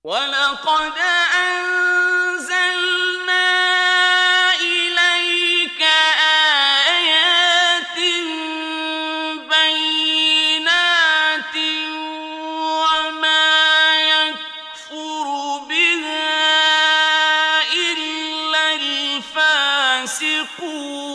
وَلَقَدْ أَنزَلْنَا إِلَيْكَ آيَاتٍ بَيِّنَاتٍ وَمَا يَكْفُرُ بِهَا إِلَّا الْفَاسِقُونَ